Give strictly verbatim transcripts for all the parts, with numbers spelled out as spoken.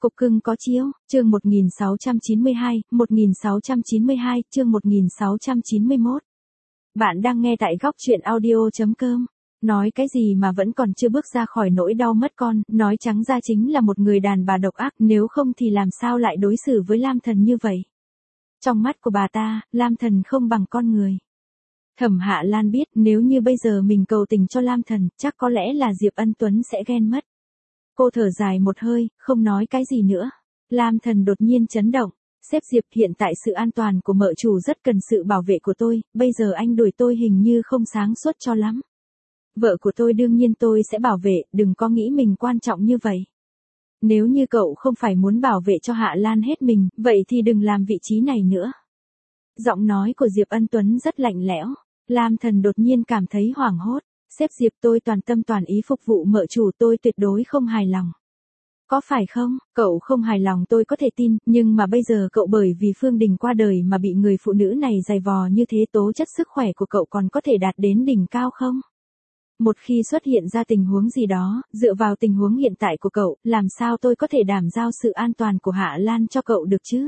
Cục cưng có chiếu, chương một nghìn sáu trăm chín mươi hai, một nghìn sáu trăm chín mươi hai, chương một nghìn sáu trăm chín mươi mốt. Bạn đang nghe tại góc truyện audio chấm com. Nói cái gì mà vẫn còn chưa bước ra khỏi nỗi đau mất con, nói trắng ra chính là một người đàn bà độc ác, nếu không thì làm sao lại đối xử với Lam Thần như vậy. Trong mắt của bà ta, Lam Thần không bằng con người. Thẩm Hạ Lan biết nếu như bây giờ mình cầu tình cho Lam Thần, chắc có lẽ là Diệp Ân Tuấn sẽ ghen mất. Cô thở dài một hơi, không nói cái gì nữa. Lam Thần đột nhiên chấn động. Sếp Diệp, hiện tại sự an toàn của mợ chủ rất cần sự bảo vệ của tôi, bây giờ anh đuổi tôi hình như không sáng suốt cho lắm. Vợ của tôi đương nhiên tôi sẽ bảo vệ, đừng có nghĩ mình quan trọng như vậy. Nếu như cậu không phải muốn bảo vệ cho Hạ Lan hết mình, vậy thì đừng làm vị trí này nữa. Giọng nói của Diệp Ân Tuấn rất lạnh lẽo. Lam Thần đột nhiên cảm thấy hoảng hốt. Sếp Diệp, tôi toàn tâm toàn ý phục vụ mợ chủ, tôi tuyệt đối không hài lòng. Có phải không? Cậu không hài lòng tôi có thể tin, nhưng mà bây giờ cậu bởi vì Phương Đình qua đời mà bị người phụ nữ này giày vò như thế, tố chất sức khỏe của cậu còn có thể đạt đến đỉnh cao không? Một khi xuất hiện ra tình huống gì đó, dựa vào tình huống hiện tại của cậu, làm sao tôi có thể đảm giao sự an toàn của Hạ Lan cho cậu được chứ?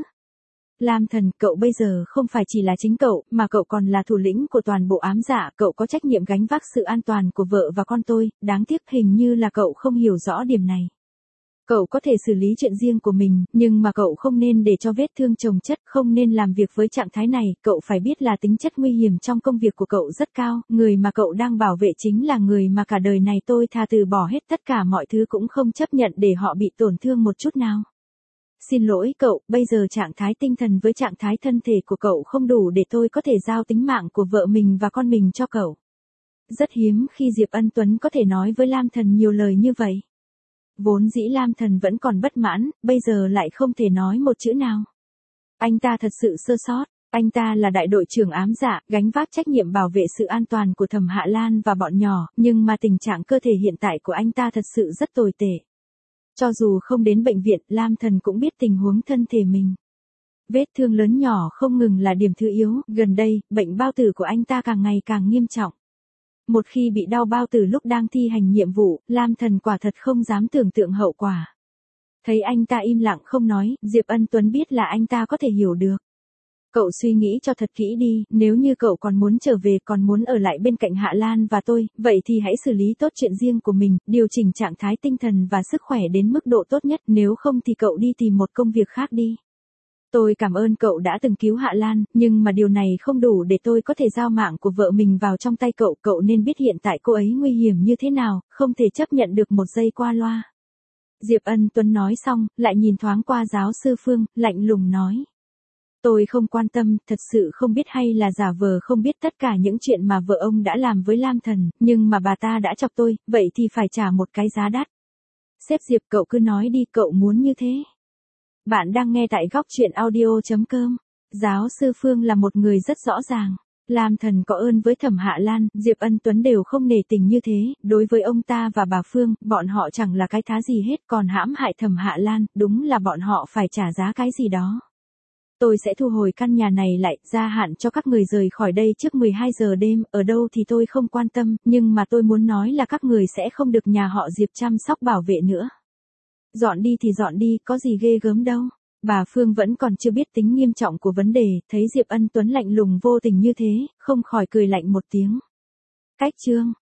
Lam Thần, cậu bây giờ không phải chỉ là chính cậu, mà cậu còn là thủ lĩnh của toàn bộ ám dạ, cậu có trách nhiệm gánh vác sự an toàn của vợ và con tôi, đáng tiếc hình như là cậu không hiểu rõ điểm này. Cậu có thể xử lý chuyện riêng của mình, nhưng mà cậu không nên để cho vết thương chồng chất, không nên làm việc với trạng thái này, cậu phải biết là tính chất nguy hiểm trong công việc của cậu rất cao, người mà cậu đang bảo vệ chính là người mà cả đời này tôi thà từ bỏ hết tất cả mọi thứ cũng không chấp nhận để họ bị tổn thương một chút nào. Xin lỗi cậu, bây giờ trạng thái tinh thần với trạng thái thân thể của cậu không đủ để tôi có thể giao tính mạng của vợ mình và con mình cho cậu. Rất hiếm khi Diệp Ân Tuấn có thể nói với Lam Thần nhiều lời như vậy. Vốn dĩ Lam Thần vẫn còn bất mãn, bây giờ lại không thể nói một chữ nào. Anh ta thật sự sơ sót, anh ta là đại đội trưởng ám dạ, gánh vác trách nhiệm bảo vệ sự an toàn của Thẩm Hạ Lan và bọn nhỏ, nhưng mà tình trạng cơ thể hiện tại của anh ta thật sự rất tồi tệ. Cho dù không đến bệnh viện, Lam Thần cũng biết tình huống thân thể mình. Vết thương lớn nhỏ không ngừng là điểm thứ yếu, gần đây, bệnh bao tử của anh ta càng ngày càng nghiêm trọng. Một khi bị đau bao tử lúc đang thi hành nhiệm vụ, Lam Thần quả thật không dám tưởng tượng hậu quả. Thấy anh ta im lặng không nói, Diệp Ân Tuấn biết là anh ta có thể hiểu được. Cậu suy nghĩ cho thật kỹ đi, nếu như cậu còn muốn trở về, còn muốn ở lại bên cạnh Hạ Lan và tôi, vậy thì hãy xử lý tốt chuyện riêng của mình, điều chỉnh trạng thái tinh thần và sức khỏe đến mức độ tốt nhất, nếu không thì cậu đi tìm một công việc khác đi. Tôi cảm ơn cậu đã từng cứu Hạ Lan, nhưng mà điều này không đủ để tôi có thể giao mạng của vợ mình vào trong tay cậu, cậu nên biết hiện tại cô ấy nguy hiểm như thế nào, không thể chấp nhận được một giây qua loa. Diệp Ân Tuấn nói xong, lại nhìn thoáng qua giáo sư Phương, lạnh lùng nói. Tôi không quan tâm, thật sự không biết hay là giả vờ không biết tất cả những chuyện mà vợ ông đã làm với Lam Thần, nhưng mà bà ta đã chọc tôi, vậy thì phải trả một cái giá đắt. Sếp Diệp, cậu cứ nói đi, cậu muốn như thế. Bạn đang nghe tại góc truyện audio chấm com. Giáo sư Phương là một người rất rõ ràng. Lam Thần có ơn với Thẩm Hạ Lan, Diệp Ân Tuấn đều không nể tình như thế, đối với ông ta và bà Phương, bọn họ chẳng là cái thá gì hết, còn hãm hại Thẩm Hạ Lan, đúng là bọn họ phải trả giá cái gì đó. Tôi sẽ thu hồi căn nhà này lại, gia hạn cho các người rời khỏi đây trước mười hai giờ đêm, ở đâu thì tôi không quan tâm, nhưng mà tôi muốn nói là các người sẽ không được nhà họ Diệp chăm sóc bảo vệ nữa. Dọn đi thì dọn đi, có gì ghê gớm đâu. Bà Phương vẫn còn chưa biết tính nghiêm trọng của vấn đề, thấy Diệp Ân Tuấn lạnh lùng vô tình như thế, không khỏi cười lạnh một tiếng. Cách chương.